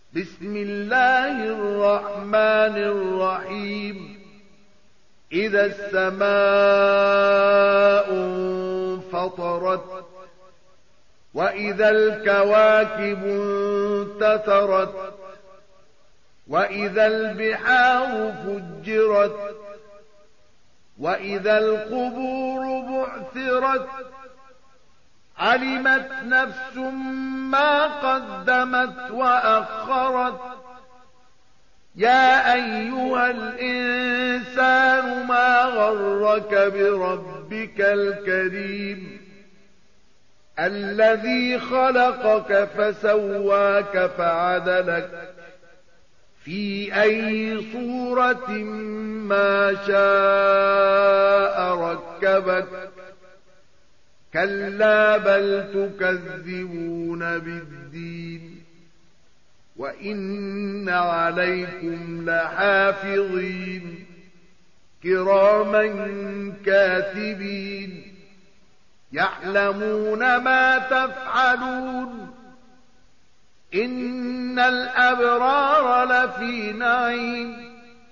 بسم الله الرحمن الرحيم إذا السماء انفطرت وإذا الكواكب انتثرت وإذا البحار فجرت وإذا القبور بعثرت علمت نفس ما قدمت وأخرت يا أيها الإنسان ما غرك بربك الكريم الذي خلقك فسواك فعدلك في أي صورة ما شاء ركبك كلا بل تكذبون بالدين وإن عليكم لحافظين كراما كاتبين يعلمون ما تفعلون إن الأبرار لفي نعيم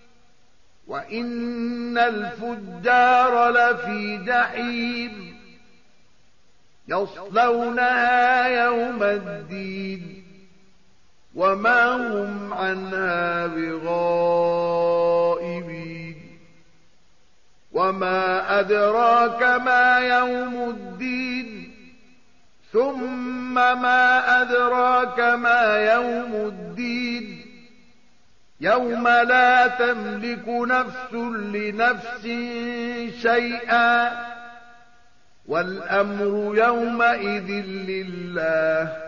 وإن الفجار لفي جحيم يصلونها يوم الدين وما هم عنها بغائبين وما أدراك ما يوم الدين ثم ما أدراك ما يوم الدين يوم لا تملك نفس لنفس شيئا والأمر يومئذ لله